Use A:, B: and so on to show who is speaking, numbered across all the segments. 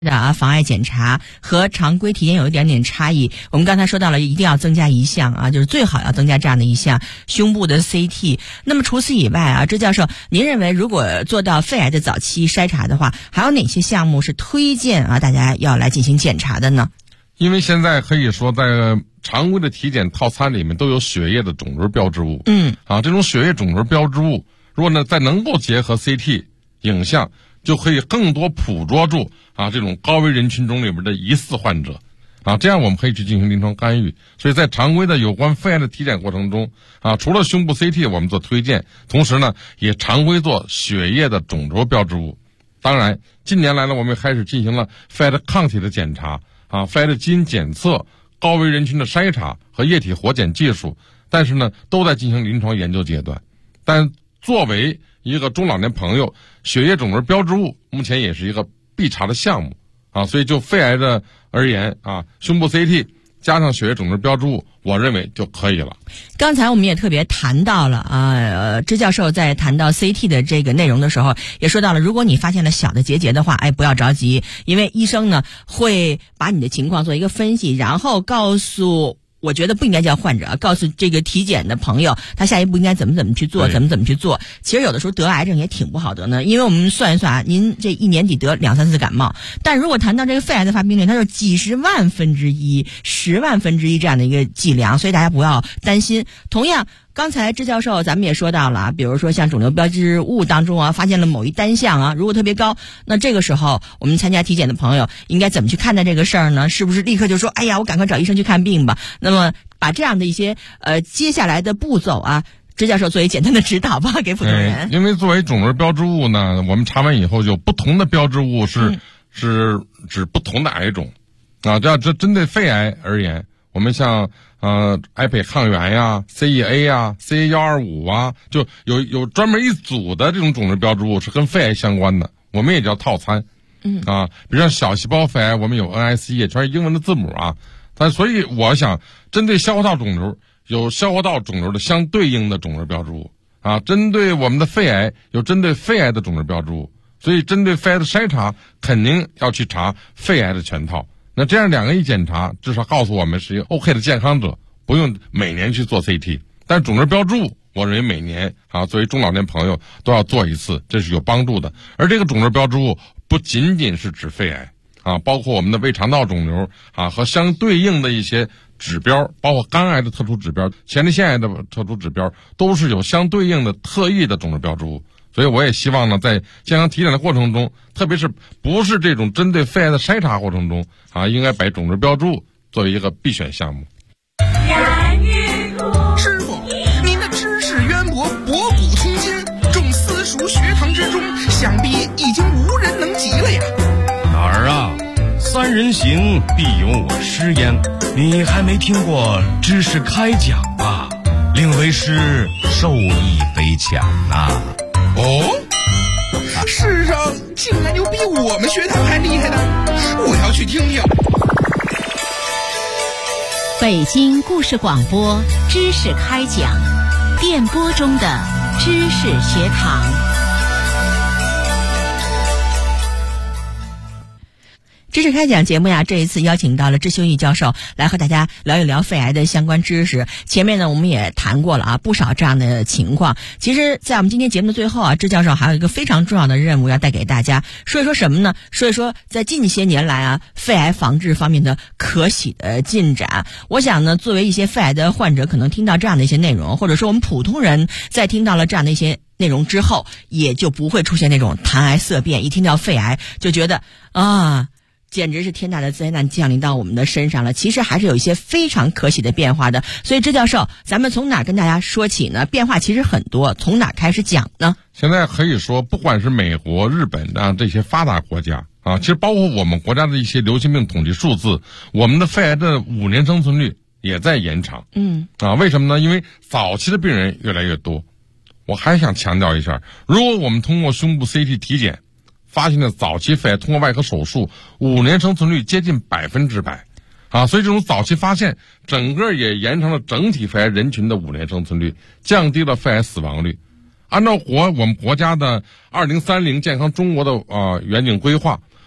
A: 的妨碍检查和常规体检有一点点差异。我们刚才说到了，一定要增加一项啊，就是最好要增加这样的一项胸部的 CT。那么除此以外啊，支教授，您认为如果做到肺癌的早期筛查的话，还有哪些项目是推荐啊大家要来进行检查的呢？
B: 因为现在可以说在常规的体检套餐里面都有血液的肿瘤标志物。这种血液肿瘤标志物，如果呢再能够结合 CT 影像，就可以更多捕捉住这种高危人群中里面的疑似患者这样我们可以去进行临床干预。所以在常规的有关肺癌的体检过程中除了胸部 CT 我们做推荐，同时呢也常规做血液的肿瘤标志物。当然近年来呢，我们开始进行了肺癌的抗体的检查肺癌的基因检测、高危人群的筛查和液体活检技术，但是呢都在进行临床研究阶段。但作为一个中老年朋友，血液肿瘤标志物目前也是一个必查的项目所以就肺癌的而言胸部 CT 加上血液肿瘤标志物，我认为就可以了。
A: 刚才我们也特别谈到了支教授在谈到 CT 的这个内容的时候，也说到了，如果你发现了小的结节的话，不要着急，因为医生呢会把你的情况做一个分析，然后告诉，我觉得不应该叫患者，告诉这个体检的朋友，他下一步应该怎么去做，怎么去做。其实有的时候得癌症也挺不好得呢，因为我们算一算您这一年底得2-3次感冒，但如果谈到这个肺癌的发病率，它是几十万分之一、10万分之一这样的一个计量，所以大家不要担心。同样，刚才支教授咱们也说到了，比如说像肿瘤标志物当中发现了某一单项如果特别高，那这个时候我们参加体检的朋友应该怎么去看待这个事儿呢？是不是立刻就说哎呀我赶快找医生去看病吧？那么把这样的一些接下来的步骤支教授作为简单的指导吧，给普通人。
B: 因为作为肿瘤标志物呢，我们查完以后就不同的标志物是指不同的癌种这针对肺癌而言，我们像癌胚抗原呀、CEA 呀、CA125就有专门一组的这种肿瘤标志物是跟肺癌相关的，我们也叫套餐。比如像小细胞肺癌，我们有 NICE， 全是英文的字母所以我想针对消化道肿瘤有消化道肿瘤的相对应的肿瘤标志物针对我们的肺癌有针对肺癌的肿瘤标志物，所以针对肺癌的筛查肯定要去查肺癌的全套。那这样2个一检查，至少告诉我们是一个 OK 的健康者，不用每年去做 CT。但肿瘤标志物我认为每年作为中老年朋友都要做一次，这是有帮助的。而这个肿瘤标志物不仅仅是指肺癌包括我们的胃肠道肿瘤和相对应的一些指标，包括肝癌的特殊指标、前列腺癌的特殊指标，都是有相对应的特异的肿瘤标志物。所以我也希望呢，在健康体检的过程中，特别是不是这种针对肺癌的筛查过程中应该把肿瘤标志物作为一个必选项目。
C: 师傅，您的知识渊博，博古通今，众私塾学堂之中，想必已经无人能及了呀。
D: 哪儿3人行必有我师焉，你还没听过知识开讲吧？令为师受益匪浅
C: 世上竟然有比我们学堂还厉害的，我要去听听。
E: 北京故事广播知识开讲，电波中的知识学堂。
A: 知识开讲节目这一次邀请到了支修义教授来和大家聊一聊肺癌的相关知识。前面呢我们也谈过了不少这样的情况。其实在我们今天节目的最后支教授还有一个非常重要的任务要带给大家，说一说什么呢？说一说在近些年来肺癌防治方面的可喜的进展。我想呢，作为一些肺癌的患者，可能听到这样的一些内容，或者说我们普通人在听到了这样的一些内容之后，也就不会出现那种谈癌色变，一听到肺癌就觉得简直是天大的灾难降临到我们的身上了。其实还是有一些非常可喜的变化的。所以支教授，咱们从哪跟大家说起呢？变化其实很多，从哪开始讲呢？
B: 现在可以说，不管是美国、日本这些发达国家其实包括我们国家的一些流行病统计数字，我们的肺癌的5年生存率也在延长。为什么呢？因为早期的病人越来越多。我还想强调一下，如果我们通过胸部 CT 体检发现的早期肺癌，通过外科手术，5年生存率接近100%所以这种早期发现，整个也延长了整体肺癌人群的5年生存率，降低了肺癌死亡率。按照我们国家的2030健康中国的远景规划，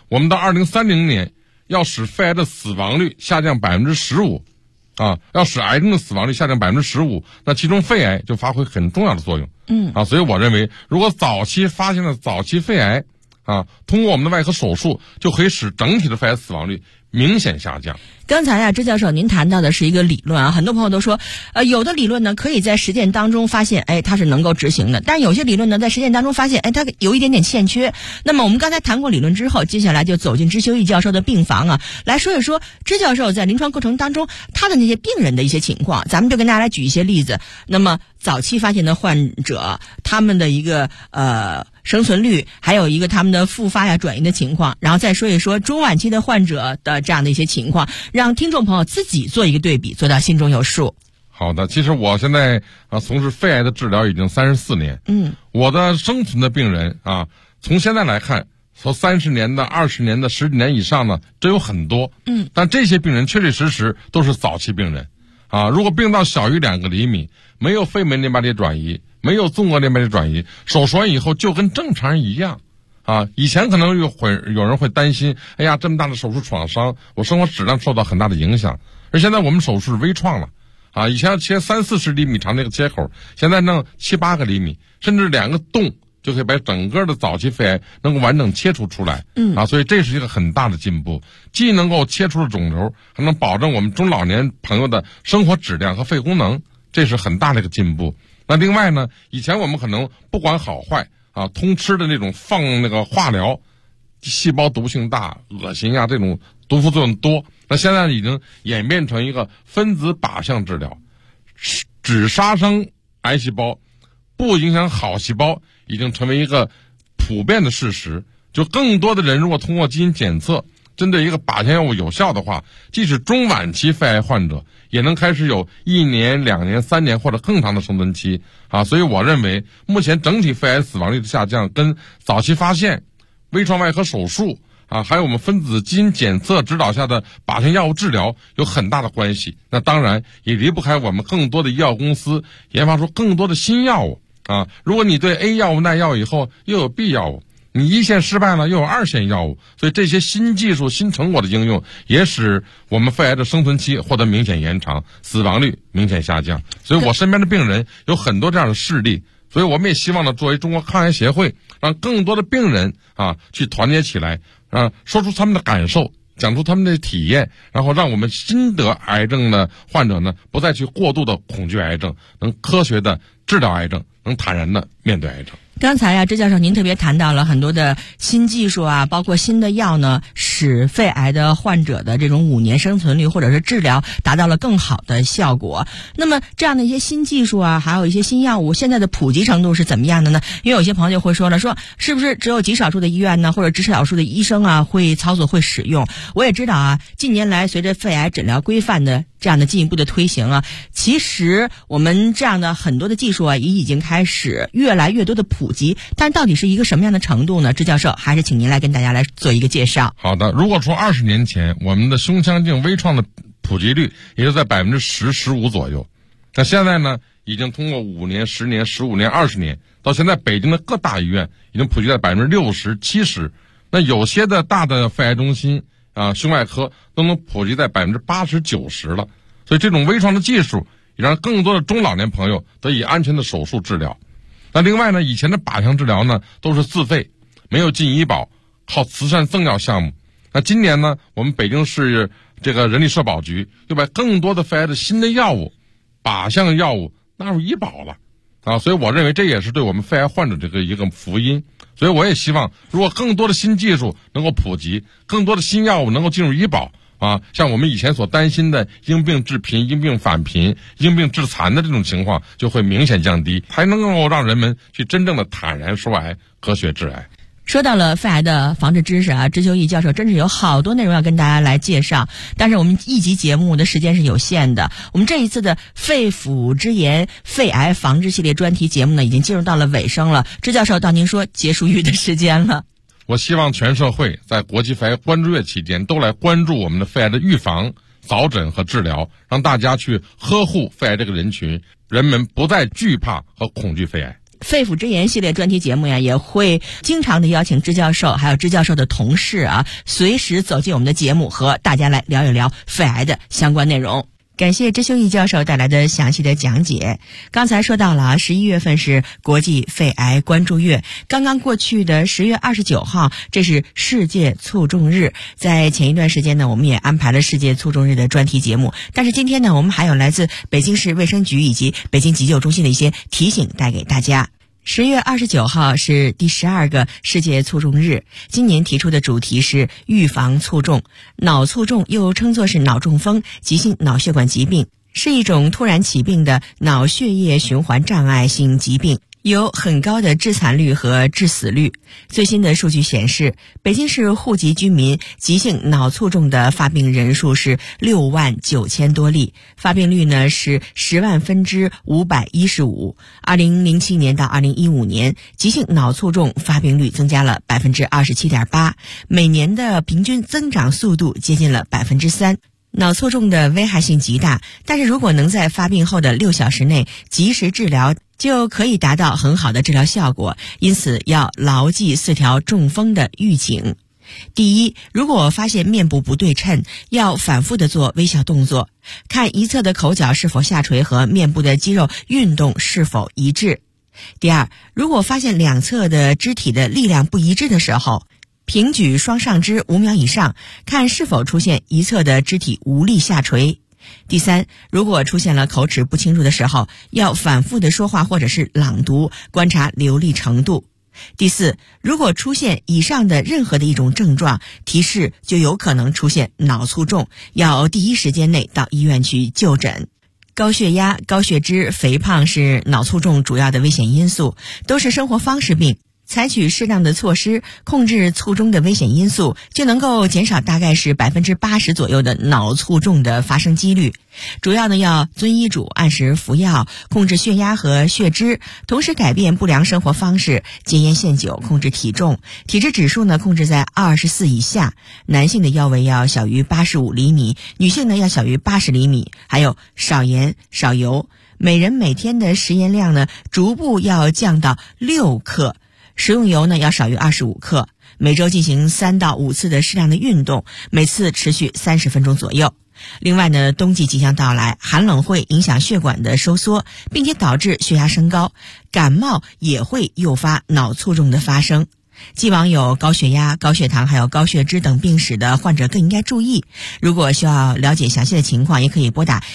B: 我们到2030年要使肺癌的死亡率下降15%，要使癌症的死亡率下降15%，那其中肺癌就发挥很重要的作用。所以我认为，如果早期发现了早期肺癌，通过我们的外科手术，就可以使整体的肺癌死亡率明显下降。
A: 刚才支教授您谈到的是一个理论很多朋友都说，有的理论呢可以在实践当中发现，它是能够执行的，但有些理论呢在实践当中发现，它有一点点欠缺。那么我们刚才谈过理论之后，接下来就走进支修义教授的病房来说一说支教授在临床过程当中他的那些病人的一些情况。咱们就跟大家来举一些例子。那么早期发现的患者，他们的一个生存率，还有一个他们的复发转移的情况，然后再说一说中晚期的患者的这样的一些情况，让听众朋友自己做一个对比，做到心中有数。
B: 好的，其实我现在从事肺癌的治疗已经34年。我的生存的病人从现在来看，从30年的、20年的、10几年以上呢，真有很多。但这些病人确确实实都是早期病人。如果病到小于2个厘米，没有肺门淋巴结转移，没有纵隔淋巴结转移，手术完以后就跟正常人一样。以前可能有人会担心，哎呀，这么大的手术创伤，我生活质量受到很大的影响。而现在我们手术是微创了，以前要切30-40厘米长的一个切口，现在弄7-8个厘米，甚至2个洞就可以把整个的早期肺癌能够完整切除出来。所以这是一个很大的进步，既能够切除了肿瘤，还能保证我们中老年朋友的生活质量和肺功能，这是很大的一个进步。那另外呢，以前我们可能不管好坏通吃的那种放那个化疗，细胞毒性大，恶心这种毒副作用多。那现在已经演变成一个分子靶向治疗，只杀生癌细胞，不影响好细胞，已经成为一个普遍的事实。就更多的人如果通过基因检测针对一个靶向药物有效的话，即使中晚期肺癌患者也能开始有1年、2年、3年或者更长的生存期。所以我认为目前整体肺癌死亡率的下降跟早期发现、微创外科手术还有我们分子基因检测指导下的靶向药物治疗有很大的关系。那当然也离不开我们更多的医药公司研发出更多的新药物如果你对 A 药物耐药以后，又有 B 药物，你1线失败了，又有2线药物，所以这些新技术、新成果的应用，也使我们肺癌的生存期获得明显延长，死亡率明显下降。所以我身边的病人有很多这样的事例，所以我们也希望呢，作为中国抗癌协会，让更多的病人去团结起来，说出他们的感受，讲出他们的体验，然后让我们新得癌症的患者呢，不再去过度的恐惧癌症，能科学的治疗癌症，能坦然的面对癌症。
A: 刚才支教授您特别谈到了很多的新技术包括新的药呢，使肺癌的患者的这种5年生存率或者是治疗达到了更好的效果。那么这样的一些新技术还有一些新药物，现在的普及程度是怎么样的呢？因为有些朋友就会说了，说是不是只有极少数的医院呢，或者极少数的医生会操作会使用？我也知道近年来随着肺癌诊疗规范的这样的进一步的推行其实我们这样的很多的技术也已经开始越来越多的普及，但到底是一个什么样的程度呢？支教授还是请您来跟大家来做一个介绍。
B: 好的，如果说20年前我们的胸腔镜微创的普及率也就在10%、15%左右，那现在呢，已经通过5年、10年、15年、20年，到现在北京的各大医院已经普及在60%、70%，那有些的大的肺癌中心胸外科都能普及在80%、90%了。所以这种微创的技术也让更多的中老年朋友得以安全的手术治疗。那另外呢，以前的靶向治疗呢都是自费，没有进医保，靠慈善赠药项目。那今年呢，我们北京市这个人力社保局又把更多的肺癌的新的药物、靶向药物纳入医保了所以我认为这也是对我们肺癌患者这个一个福音。所以我也希望，如果更多的新技术能够普及，更多的新药物能够进入医保像我们以前所担心的因病致贫、因病返贫、因病致残的这种情况就会明显降低，才能够让人们去真正的坦然说癌、科学治癌。
A: 说到了肺癌的防治知识支修义教授真是有好多内容要跟大家来介绍，但是我们一集节目的时间是有限的。我们这一次的肺腑之言肺癌防治系列专题节目呢，已经进入到了尾声了。支教授到您说结束语的时间了。
B: 我希望全社会在国际肺癌关注月期间都来关注我们的肺癌的预防、早诊和治疗，让大家去呵护肺癌这个人群，人们不再惧怕和恐惧肺癌。
A: 肺腑之言系列专题节目呀，也会经常的邀请支教授还有支教授的同事啊，随时走进我们的节目，和大家来聊一聊肺癌的相关内容。感谢支修义教授带来的详细的讲解。刚才说到了11月份是国际肺癌关注月，刚刚过去的10月29号，这是世界卒中日。在前一段时间呢，我们也安排了世界卒中日的专题节目，但是今天呢，我们还有来自北京市卫生局以及北京急救中心的一些提醒带给大家。10月29号是第12个世界卒中日，今年提出的主题是预防卒中。脑卒中又称作是脑中风，急性脑血管疾病，是一种突然起病的脑血液循环障碍性疾病，有很高的致残率和致死率。最新的数据显示，北京市户籍居民急性脑卒中的发病人数是6万9千多例，发病率呢是10万分之515。2007年到2015年，急性脑卒中发病率增加了27.8%，每年的平均增长速度接近了3%。脑卒中的危害性极大，但是如果能在发病后的6小时内及时治疗，就可以达到很好的治疗效果。因此要牢记4条中风的预警。第一，如果发现面部不对称，要反复的做微笑动作，看一侧的口角是否下垂和面部的肌肉运动是否一致。第二，如果发现两侧的肢体的力量不一致的时候，平举双上肢5秒以上，看是否出现一侧的肢体无力下垂。第三，如果出现了口齿不清楚的时候，要反复的说话或者是朗读，观察流利程度。第四，如果出现以上的任何的一种症状，提示就有可能出现脑卒中，要第一时间内到医院去就诊。高血压、高血脂、肥胖是脑卒中主要的危险因素，都是生活方式病。采取适当的措施控制卒中的危险因素，就能够减少大概是80%左右的脑卒中的发生几率。主要呢要遵医嘱，按时服药，控制血压和血脂，同时改变不良生活方式，戒烟限酒，控制体重，体脂指数呢控制在24以下。男性的腰围要小于85厘米，女性呢要小于80厘米。还有少盐少油，每人每天的食盐量呢逐步要降到6克。食用油呢要少于25克，每周进行3到5次的适量的运动，每次持续30分钟左右。另外呢，冬季即将到来，寒冷会影响血管的收缩，并且导致血压升高，感冒也会诱发脑卒中的发生。既往有高血压、高血糖还有高血脂等病史的患者更应该注意。如果需要了解详细的情况，也可以拨打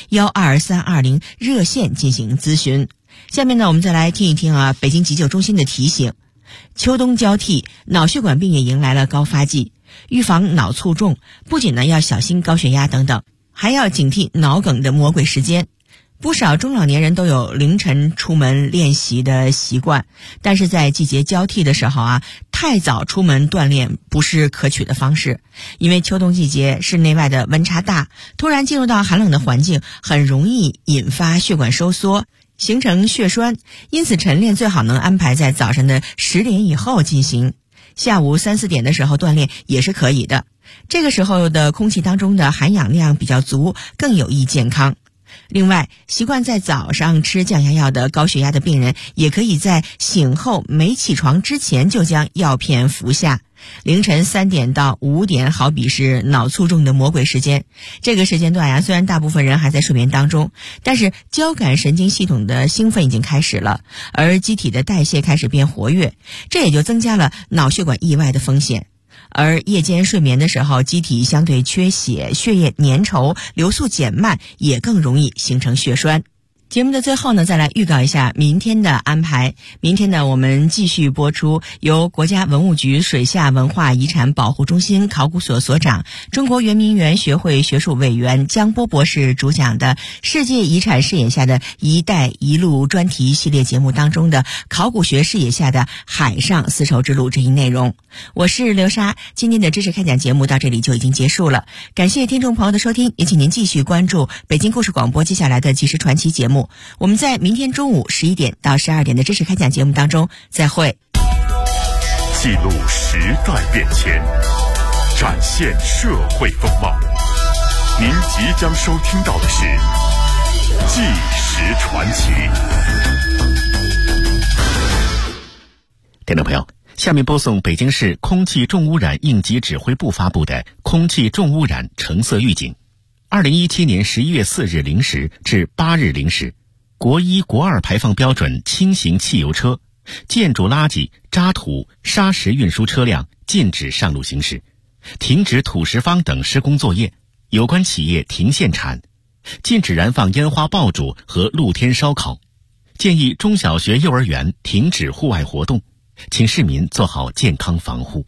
A: 12320热线进行咨询。下面呢，我们再来听一听北京急救中心的提醒。秋冬交替，脑血管病也迎来了高发季，预防脑卒中不仅呢要小心高血压等等，还要警惕脑梗的魔鬼时间。不少中老年人都有凌晨出门练习的习惯，但是在季节交替的时候太早出门锻炼不是可取的方式。因为秋冬季节室内外的温差大，突然进入到寒冷的环境，很容易引发血管收缩，形成血栓，因此晨练最好能安排在早上的10点以后进行，下午3、4点的时候锻炼也是可以的。这个时候的空气当中的含氧量比较足，更有益健康。另外，习惯在早上吃降压药的高血压的病人，也可以在醒后没起床之前就将药片服下。凌晨3点到5点好比是脑卒中的魔鬼时间，这个时间段虽然大部分人还在睡眠当中，但是交感神经系统的兴奋已经开始了，而机体的代谢开始变活跃，这也就增加了脑血管意外的风险。而夜间睡眠的时候，机体相对缺血，血液粘稠，流速减慢，也更容易形成血栓。节目的最后呢，再来预告一下明天的安排。明天呢，我们继续播出由国家文物局水下文化遗产保护中心考古所所长、中国圆明园学会学术委员江波博士主讲的世界遗产视野下的一带一路专题系列节目当中的考古学视野下的海上丝绸之路这一内容。我是刘莎，今天的知识开讲节目到这里就已经结束了，感谢听众朋友的收听，也请您继续关注北京故事广播接下来的即时传奇节目。我们在明天中午11点到12点的知识开讲节目当中再会。
F: 记录时代变迁，展现社会风貌。您即将收听到的是即时传奇。
G: 听众朋友，下面播送北京市空气重污染应急指挥部发布的空气重污染橙色预警。2017年11月4日零时至8日零时，国1、国2排放标准轻型汽油车、建筑垃圾、渣土、砂石运输车辆禁止上路行驶，停止土石方等施工作业，有关企业停限产，禁止燃放烟花爆竹和露天烧烤，建议中小学、幼儿园停止户外活动，请市民做好健康防护。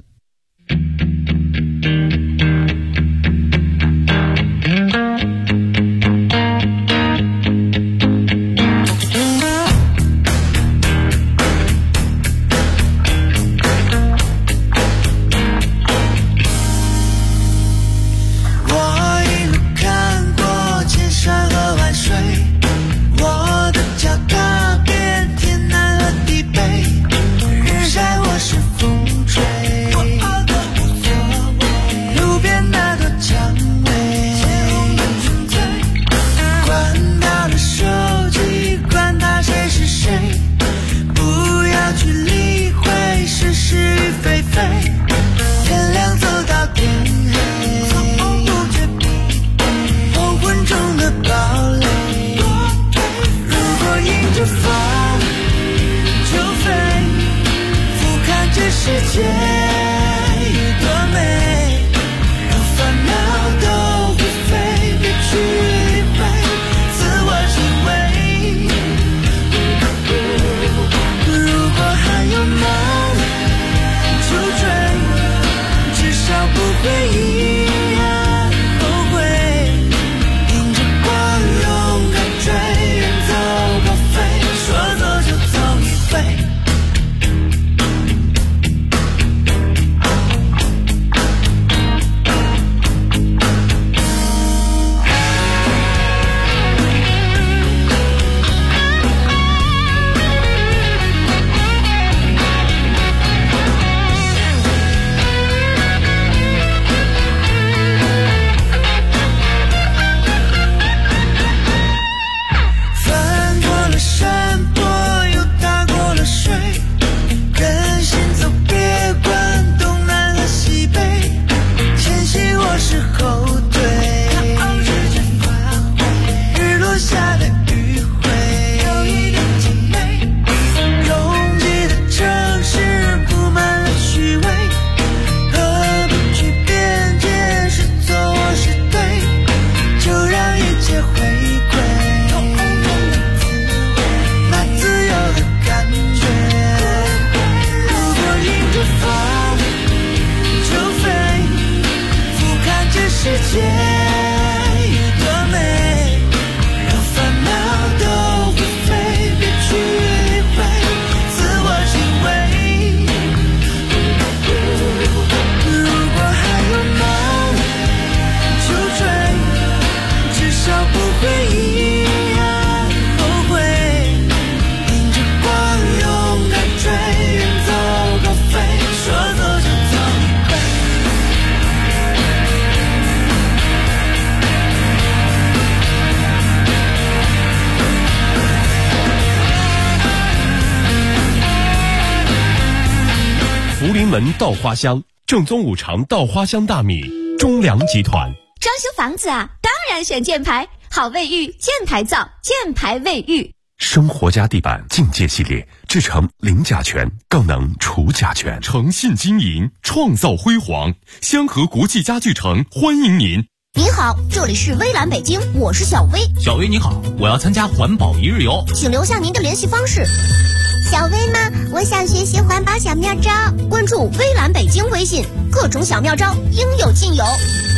H: 福临门稻花香，正宗五常稻花香大米，中粮集团。
I: 装修房子啊，当然选箭牌，好卫浴，箭牌造，箭牌卫浴。
H: 生活家地板境界系列，制成零甲醛，更能除甲醛。诚信经营，创造辉煌。香河国际家具城欢迎您。
I: 您好，这里是微蓝北京，我是小薇。
J: 小薇你好，我要参加环保一日游，
I: 请留下您的联系方式。
K: 小薇吗？我想学习环保小妙招，
I: 关注微蓝北京微信，各种小妙招应有尽有。